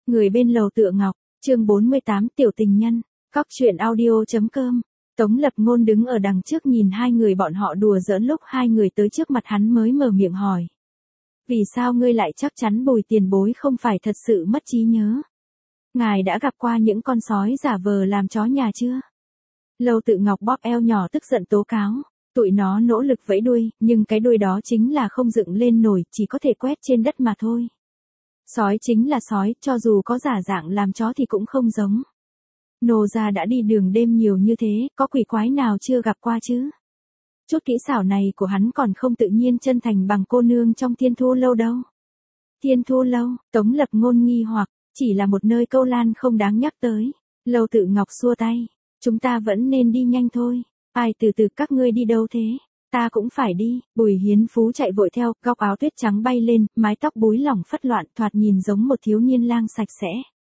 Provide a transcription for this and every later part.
Người bên lầu Tựa Ngọc, chương 48 Tiểu tình nhân, Cóc truyện audio.com. Tống Lập Ngôn đứng ở đằng trước nhìn hai người bọn họ đùa giỡn, lúc hai người tới trước mặt hắn mới mở miệng hỏi. Vì sao ngươi lại chắc chắn Bùi tiền bối không phải thật sự mất trí nhớ? Ngài đã gặp qua những con sói giả vờ làm chó nhà chưa? Lầu Tự Ngọc bóp eo nhỏ tức giận tố cáo. Tụi nó nỗ lực vẫy đuôi, nhưng cái đuôi đó chính là không dựng lên nổi, chỉ có thể quét trên đất mà thôi. Sói chính là sói, cho dù có giả dạng làm chó thì cũng không giống. Nô gia đã đi đường đêm nhiều như thế, có quỷ quái nào chưa gặp qua chứ? Chút kỹ xảo này của hắn còn không tự nhiên chân thành bằng cô nương trong Thiên Thu Lâu đâu. Thiên Thu Lâu, Tống Lập Ngôn nghi hoặc, chỉ là một nơi câu lan không đáng nhắc tới. Lầu Tự Ngọc xua tay, chúng ta vẫn nên đi nhanh thôi. Ai từ từ, các ngươi đi đâu thế? Ta cũng phải đi. Bùi Hiến Phú chạy vội theo, góc áo tuyết trắng bay lên, mái tóc búi lỏng phất loạn, thoạt nhìn giống một thiếu niên lang sạch sẽ.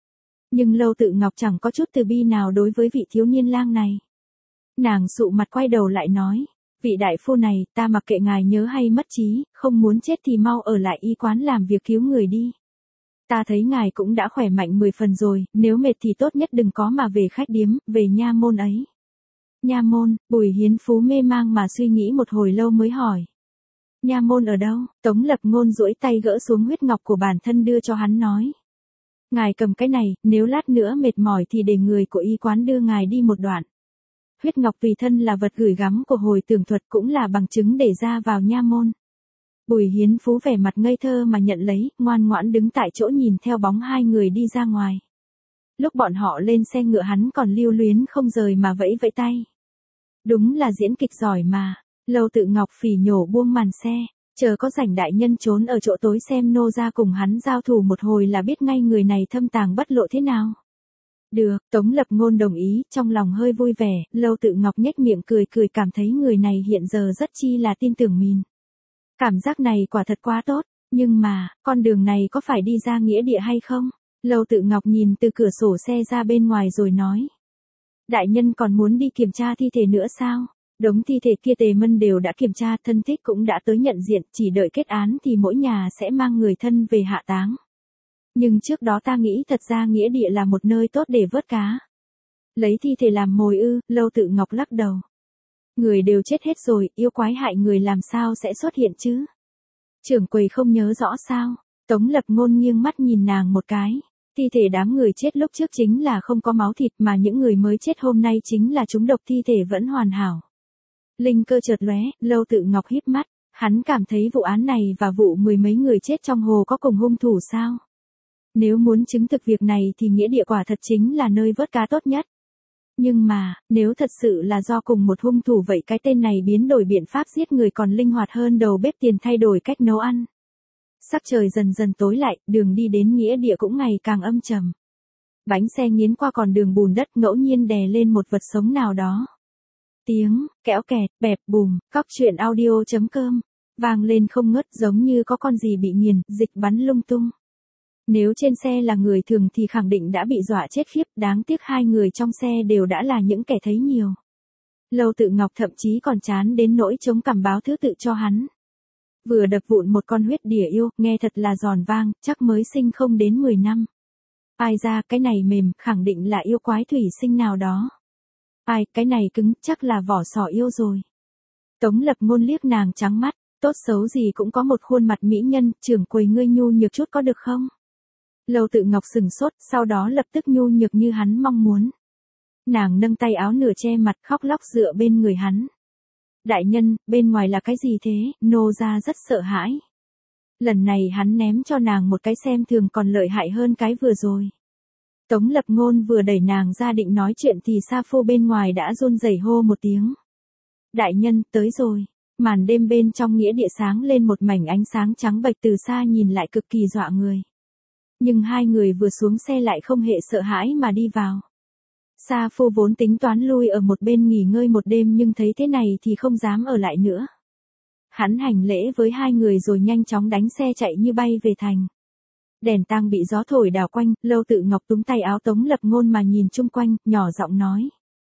Nhưng Lầu Tự Ngọc chẳng có chút từ bi nào đối với vị thiếu niên lang này. Nàng sụ mặt quay đầu lại nói, vị đại phu này, ta mặc kệ ngài nhớ hay mất trí, không muốn chết thì mau ở lại y quán làm việc cứu người đi. Ta thấy ngài cũng đã khỏe mạnh 10 phần rồi, nếu mệt thì tốt nhất đừng có mà về khách điếm, về nha môn ấy. Nha môn? Bùi Hiến Phú mê mang mà suy nghĩ một hồi lâu mới hỏi. Nha môn ở đâu? Tống Lập Ngôn duỗi tay gỡ xuống huyết ngọc của bản thân đưa cho hắn nói. Ngài cầm cái này, nếu lát nữa mệt mỏi thì để người của y quán đưa ngài đi một đoạn. Huyết ngọc tùy thân là vật gửi gắm của hồi tường thuật, cũng là bằng chứng để ra vào nha môn. Bùi Hiến Phú vẻ mặt ngây thơ mà nhận lấy, ngoan ngoãn đứng tại chỗ nhìn theo bóng hai người đi ra ngoài. Lúc bọn họ lên xe ngựa hắn còn lưu luyến không rời mà vẫy vẫy tay. Đúng là diễn kịch giỏi mà. Lầu Tự Ngọc phỉ nhổ buông màn xe, chờ có rảnh đại nhân trốn ở chỗ tối xem nô gia cùng hắn giao thủ một hồi là biết ngay người này thâm tàng bất lộ thế nào. Được, Tống Lập Ngôn đồng ý, trong lòng hơi vui vẻ. Lầu Tự Ngọc nhếch miệng cười cười, cảm thấy người này hiện giờ rất chi là tin tưởng mình. Cảm giác này quả thật quá tốt, nhưng mà, con đường này có phải đi ra nghĩa địa hay không? Lầu Tự Ngọc nhìn từ cửa sổ xe ra bên ngoài rồi nói. Đại nhân còn muốn đi kiểm tra thi thể nữa sao? Đống thi thể kia Tề Mân đều đã kiểm tra, thân thích cũng đã tới nhận diện, chỉ đợi kết án thì mỗi nhà sẽ mang người thân về hạ táng. Nhưng trước đó ta nghĩ thật ra nghĩa địa là một nơi tốt để vớt cá. Lấy thi thể làm mồi ư? Lầu Tự Ngọc lắc đầu. Người đều chết hết rồi, yêu quái hại người làm sao sẽ xuất hiện chứ? Trưởng quầy không nhớ rõ sao? Tống Lập Ngôn nghiêng mắt nhìn nàng một cái. Thi thể đám người chết lúc trước chính là không có máu thịt, mà những người mới chết hôm nay chính là chúng độc, thi thể vẫn hoàn hảo. Linh cơ chợt lóe, Lầu Tự Ngọc híp mắt, hắn cảm thấy vụ án này và vụ mười mấy người chết trong hồ có cùng hung thủ sao? Nếu muốn chứng thực việc này thì nghĩa địa quả thật chính là nơi vớt cá tốt nhất. Nhưng mà, nếu thật sự là do cùng một hung thủ vậy cái tên này biến đổi biện pháp giết người còn linh hoạt hơn đầu bếp tiền thay đổi cách nấu ăn. Sắc trời dần dần tối lại, đường đi đến nghĩa địa cũng ngày càng âm trầm. Bánh xe nghiến qua con đường bùn đất, ngẫu nhiên đè lên một vật sống nào đó. Tiếng, kẽo kẹt, bẹp bùm, Cóc truyện audio.com, vang lên không ngớt, giống như có con gì bị nghiền, dịch bắn lung tung. Nếu trên xe là người thường thì khẳng định đã bị dọa chết khiếp, đáng tiếc hai người trong xe đều đã là những kẻ thấy nhiều. Lầu Tự Ngọc thậm chí còn chán đến nỗi chống cằm báo thứ tự cho hắn. Vừa đập vụn một con huyết đỉa yêu, nghe thật là giòn vang, chắc mới sinh không đến 10 năm. Ai ra, cái này mềm, khẳng định là yêu quái thủy sinh nào đó. Ai, cái này cứng, chắc là vỏ sò yêu rồi. Tống Lập Ngôn liếc nàng trắng mắt, tốt xấu gì cũng có một khuôn mặt mỹ nhân, trưởng quầy ngươi nhu nhược chút có được không? Lầu Tự Ngọc sừng sốt, sau đó lập tức nhu nhược như hắn mong muốn. Nàng nâng tay áo nửa che mặt, khóc lóc dựa bên người hắn. Đại nhân, bên ngoài là cái gì thế? Nô gia rất sợ hãi. Lần này hắn ném cho nàng một cái xem thường còn lợi hại hơn cái vừa rồi. Tống Lập Ngôn vừa đẩy nàng ra định nói chuyện thì Sa Phu bên ngoài đã run rẩy hô một tiếng. Đại nhân, tới rồi. Màn đêm bên trong nghĩa địa sáng lên một mảnh ánh sáng trắng bệch, từ xa nhìn lại cực kỳ dọa người. Nhưng hai người vừa xuống xe lại không hề sợ hãi mà đi vào. Sa Phu vốn tính toán lui ở một bên nghỉ ngơi một đêm nhưng thấy thế này thì không dám ở lại nữa. Hắn hành lễ với hai người rồi nhanh chóng đánh xe chạy như bay về thành. Đèn tang bị gió thổi đảo quanh, Lầu Tự Ngọc túm tay áo Tống Lập Ngôn mà nhìn chung quanh, nhỏ giọng nói.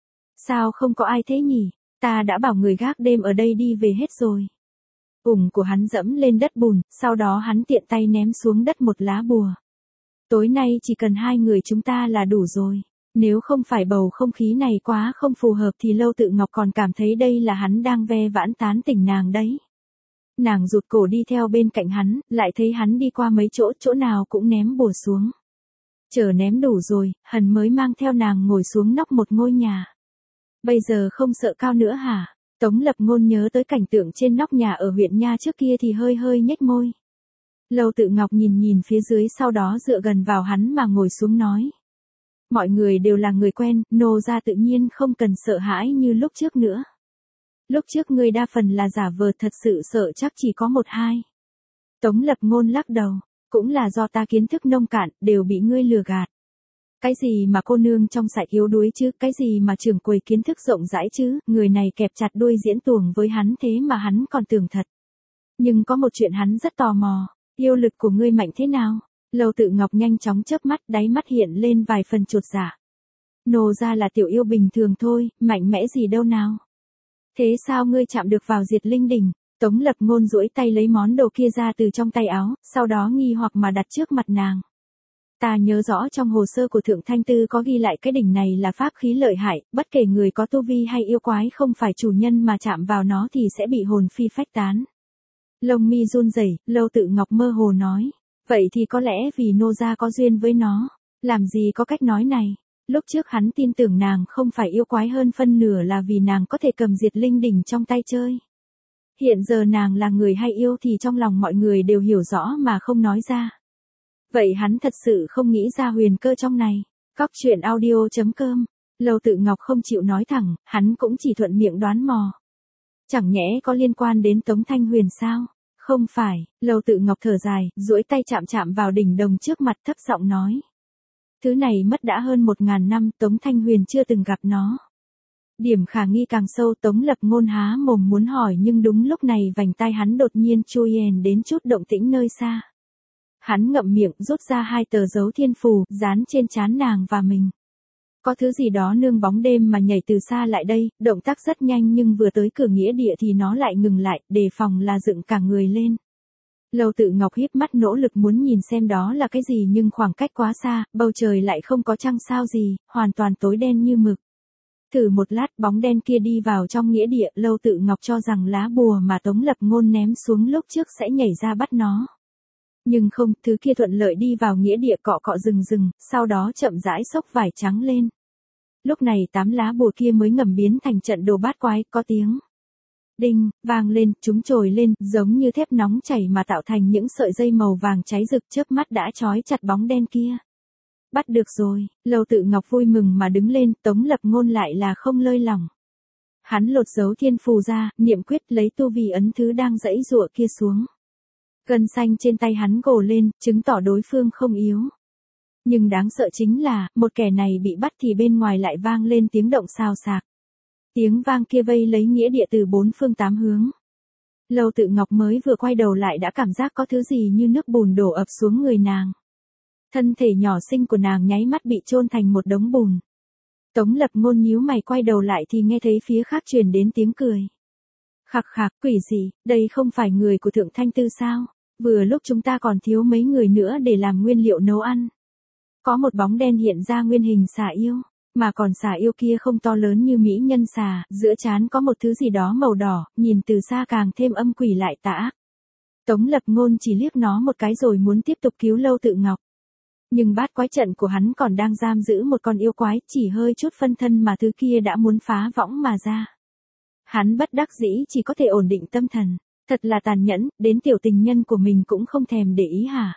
Sao không có ai thế nhỉ? Ta đã bảo người gác đêm ở đây đi về hết rồi. Ủng của hắn dẫm lên đất bùn, sau đó hắn tiện tay ném xuống đất một lá bùa. Tối nay chỉ cần hai người chúng ta là đủ rồi. Nếu không phải bầu không khí này quá không phù hợp thì Lâu Tự Ngọc còn cảm thấy đây là hắn đang ve vãn tán tỉnh nàng đấy. Nàng rụt cổ đi theo bên cạnh hắn, lại thấy hắn đi qua mấy chỗ, chỗ nào cũng ném bùa xuống. Chờ ném đủ rồi, hắn mới mang theo nàng ngồi xuống nóc một ngôi nhà. Bây giờ không sợ cao nữa hả? Tống Lập Ngôn nhớ tới cảnh tượng trên nóc nhà ở huyện Nha trước kia thì hơi hơi nhếch môi. Lâu Tự Ngọc nhìn nhìn phía dưới, sau đó dựa gần vào hắn mà ngồi xuống nói. Mọi người đều là người quen, nô gia tự nhiên không cần sợ hãi như lúc trước nữa. Lúc trước ngươi đa phần là giả vờ, thật sự sợ chắc chỉ có một hai. Tống Lập Ngôn lắc đầu, cũng là do ta kiến thức nông cạn, đều bị ngươi lừa gạt. Cái gì mà cô nương trong sạch yếu đuối chứ, cái gì mà trưởng quầy kiến thức rộng rãi chứ, người này kẹp chặt đuôi diễn tuồng với hắn thế mà hắn còn tưởng thật. Nhưng có một chuyện hắn rất tò mò, yêu lực của ngươi mạnh thế nào? Lâu Tự Ngọc nhanh chóng chớp mắt, đáy mắt hiện lên vài phần chột dạ. Nô ra là tiểu yêu bình thường thôi, mạnh mẽ gì đâu nào. Thế sao ngươi chạm được vào Diệt Linh Đỉnh? Tống Lập Ngôn duỗi tay lấy món đồ kia ra từ trong tay áo, sau đó nghi hoặc mà đặt trước mặt nàng. Ta nhớ rõ trong hồ sơ của Thượng Thanh Tư có ghi lại cái đỉnh này là pháp khí lợi hại, bất kể người có tu vi hay yêu quái không phải chủ nhân mà chạm vào nó thì sẽ bị hồn phi phách tán. Lông mi run rẩy, Lâu Tự Ngọc mơ hồ nói. Vậy thì có lẽ vì nô gia có duyên với nó, làm gì có cách nói này. Lúc trước hắn tin tưởng nàng không phải yêu quái, hơn phân nửa là vì nàng có thể cầm Diệt Linh Đỉnh trong tay chơi. Hiện giờ nàng là người hay yêu thì trong lòng mọi người đều hiểu rõ mà không nói ra. Vậy hắn thật sự không nghĩ ra huyền cơ trong này. Cóc truyện audio.com. Lâu Tự Ngọc không chịu nói thẳng, hắn cũng chỉ thuận miệng đoán mò. Chẳng nhẽ có liên quan đến Tống Thanh Huyền sao? Không phải. Lâu Tự Ngọc thở dài, duỗi tay chạm chạm vào đỉnh đồng trước mặt, thấp giọng nói. Thứ này mất đã hơn 1000 năm, Tống Thanh Huyền chưa từng gặp nó. Điểm khả nghi càng sâu, Tống Lập Ngôn há mồm muốn hỏi nhưng đúng lúc này vành tai hắn đột nhiên chui đến chút động tĩnh nơi xa. Hắn ngậm miệng, rút ra 2 tờ dấu thiên phù, dán trên trán nàng và mình. Có thứ gì đó nương bóng đêm mà nhảy từ xa lại đây, động tác rất nhanh nhưng vừa tới cửa nghĩa địa thì nó lại ngừng lại, đề phòng là dựng cả người lên. Lâu Tự Ngọc híp mắt nỗ lực muốn nhìn xem đó là cái gì nhưng khoảng cách quá xa, bầu trời lại không có trăng sao gì, hoàn toàn tối đen như mực. Thử một lát bóng đen kia đi vào trong nghĩa địa, Lâu Tự Ngọc cho rằng lá bùa mà Tống Lập Ngôn ném xuống lúc trước sẽ nhảy ra bắt nó. Nhưng không, thứ kia thuận lợi đi vào nghĩa địa, cọ cọ rừng rừng, sau đó chậm rãi xốc vải trắng lên. Lúc này 8 lá bùa kia mới ngầm biến thành trận đồ bát quái, có tiếng đinh vang lên, chúng trồi lên, giống như thép nóng chảy mà tạo thành những sợi dây màu vàng cháy rực, chớp mắt đã trói chặt bóng đen kia. Bắt được rồi, Lâu Tự Ngọc vui mừng mà đứng lên, Tống Lập Ngôn lại là không lơi lỏng. Hắn lột dấu thiên phù ra, niệm quyết lấy tu vi ấn thứ đang giãy giụa kia xuống. Gân xanh trên tay hắn gồ lên, chứng tỏ đối phương không yếu. Nhưng đáng sợ chính là, một kẻ này bị bắt thì bên ngoài lại vang lên tiếng động xào xạc. Tiếng vang kia vây lấy nghĩa địa từ 4 phương 8 hướng. Lâu Tự Ngọc mới vừa quay đầu lại đã cảm giác có thứ gì như nước bùn đổ ập xuống người nàng. Thân thể nhỏ xinh của nàng nháy mắt bị chôn thành một đống bùn. Tống Lập Ngôn nhíu mày quay đầu lại thì nghe thấy phía khác truyền đến tiếng cười. Khạc khạc, quỷ gì, đây không phải người của Thượng Thanh Tư sao? Vừa lúc chúng ta còn thiếu mấy người nữa để làm nguyên liệu nấu ăn. Có một bóng đen hiện ra nguyên hình xà yêu, mà còn xà yêu kia không to lớn như mỹ nhân xà, giữa trán có một thứ gì đó màu đỏ, nhìn từ xa càng thêm âm quỷ lại tà ác. Tống Lập Ngôn chỉ liếc nó một cái rồi muốn tiếp tục cứu Lâu Tự Ngọc. Nhưng bát quái trận của hắn còn đang giam giữ một con yêu quái, chỉ hơi chút phân thân mà thứ kia đã muốn phá võng mà ra. Hắn bất đắc dĩ chỉ có thể ổn định tâm thần. Thật là tàn nhẫn, đến tiểu tình nhân của mình cũng không thèm để ý hả?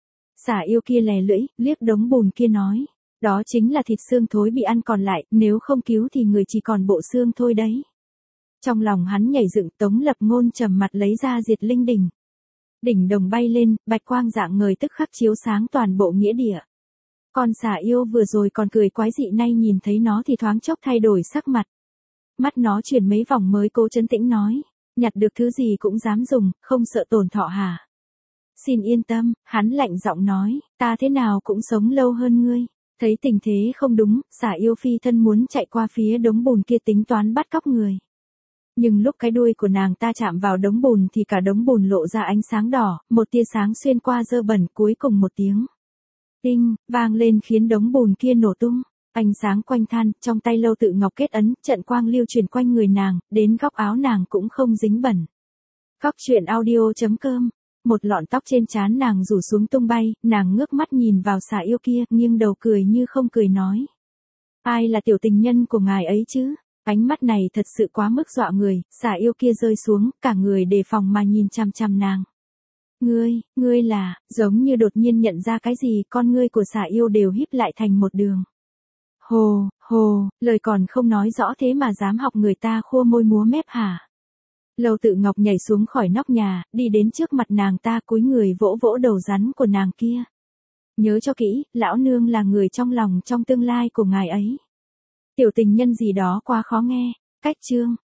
Xà yêu kia lè lưỡi, liếc đống bùn kia nói. Đó chính là thịt xương thối bị ăn còn lại, nếu không cứu thì người chỉ còn bộ xương thôi đấy. Trong lòng hắn nhảy dựng, Tống Lập Ngôn trầm mặt lấy ra Diệt Linh Đỉnh. Đỉnh đồng bay lên, bạch quang rạng ngời tức khắc chiếu sáng toàn bộ nghĩa địa. Con xà yêu vừa rồi còn cười quái dị, nay nhìn thấy nó thì thoáng chốc thay đổi sắc mặt. Mắt nó chuyển mấy vòng mới cố trấn tĩnh nói. Nhặt được thứ gì cũng dám dùng, không sợ tổn thọ hả? Xin yên tâm, hắn lạnh giọng nói, ta thế nào cũng sống lâu hơn ngươi. Thấy tình thế không đúng, xà yêu phi thân muốn chạy qua phía đống bùn kia tính toán bắt cóc người. Nhưng lúc cái đuôi của nàng ta chạm vào đống bùn thì cả đống bùn lộ ra ánh sáng đỏ, một tia sáng xuyên qua dơ bẩn, cuối cùng một tiếng Tinh, vang lên khiến đống bùn kia nổ tung. Ánh sáng quanh than, trong tay Lâu Tự Ngọc kết ấn, trận quang lưu truyền quanh người nàng, đến góc áo nàng cũng không dính bẩn. Góc truyện audio.com. Một lọn tóc trên trán nàng rủ xuống tung bay, nàng ngước mắt nhìn vào xà yêu kia, nghiêng đầu cười như không cười nói. Ai là tiểu tình nhân của ngài ấy chứ? Ánh mắt này thật sự quá mức dọa người, xà yêu kia rơi xuống, cả người đề phòng mà nhìn chằm chằm nàng. Ngươi là, giống như đột nhiên nhận ra cái gì, con ngươi của xà yêu đều híp lại thành một đường. Hồ, lời còn không nói rõ thế mà dám học người ta khua môi múa mép hả? Lâu Tự Ngọc nhảy xuống khỏi nóc nhà, đi đến trước mặt nàng ta cúi người vỗ vỗ đầu rắn của nàng kia. Nhớ cho kỹ, lão nương là người trong lòng trong tương lai của ngài ấy. Tiểu tình nhân gì đó quá khó nghe. Cách chương.